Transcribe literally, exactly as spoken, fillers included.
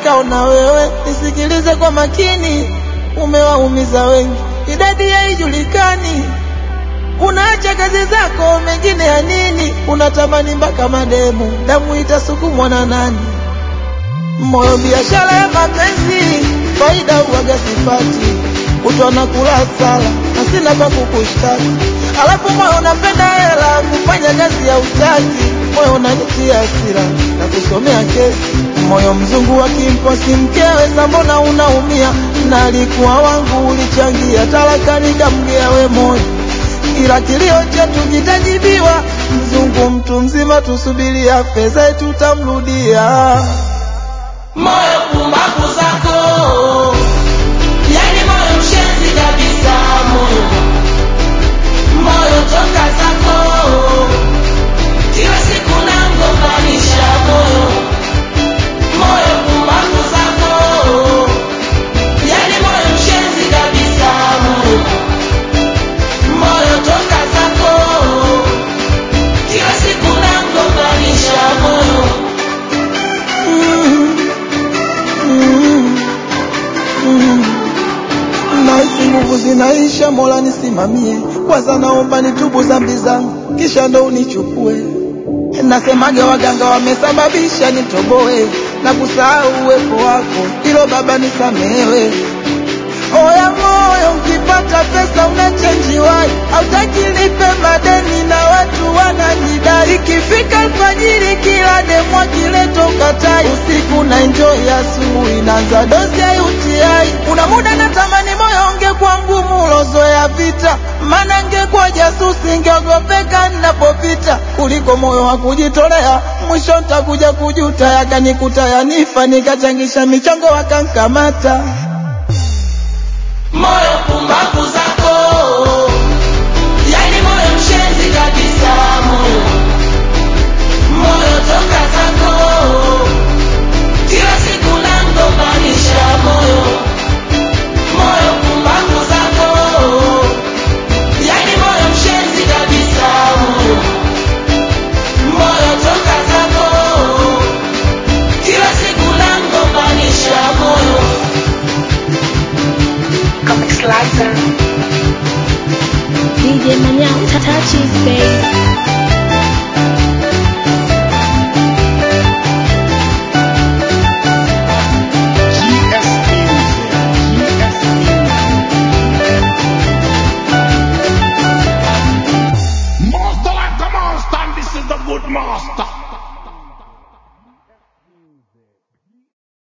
utaona wewe. Nisikilize kwa makini, umewaumiza wengi, idadi haijulikani. Unaacha kazi zako, mengine ya nini? Unatamani mpaka mademu, damu itasukumwa na nani? Moyo biashara ya mapenzi, faida huwaga sipati. Utaona kula sala, na sina pa kukushtaki. Alafu moyo unapenda hela, kufanya kazi ya utaki. Moyo unanitia hasira, na kusomea kesi. Moyo mzungu wa kimposi mkewe, mbona unaumia? Na alikuwa wangu, ulichangia talaka nikamgea we moyo. Ila kilio chetu kitajibiwa, mzungu mtu mzima, tusubiria fedha tutamrudia. Moyo pumbaku zako, yani moyo mshenzi kabisa. Moyo moyo toka zako, kila siku nangombanisha. Moyo moyo pumbaku zako, yani moyo mshenzi kabisa. Moyo moyo toka zako, kila siku nangombanisha. Moyo Naisi nguvu zinaisha, Mola nisimamie. Kwanza naomba nitubu dhambi zangu, kisha ndo unichukue. Nasemage waganga wamesababisha nitoboe, na kusahau uwepo wako, ilo Baba nisamehewe. Oya moyo, ukipata pesa unachange wai, hautaki nipe madeni na watu wananidai. Ikifika alfajiri kila demu akileto katai, usiku na enjoy, asubuhi naanza dozi ya U T I. Una muda natamani moyo ungekuwa ngumu, ulozoea vita, maana ngekuwa jasusi, ngeogopeka ninapopita. Kuliko moyo wa kujitolea, mwisho nitakuja kujuta. Yakanikuta yanifa, nikachangisha michango wakankamata. moyo pumbaku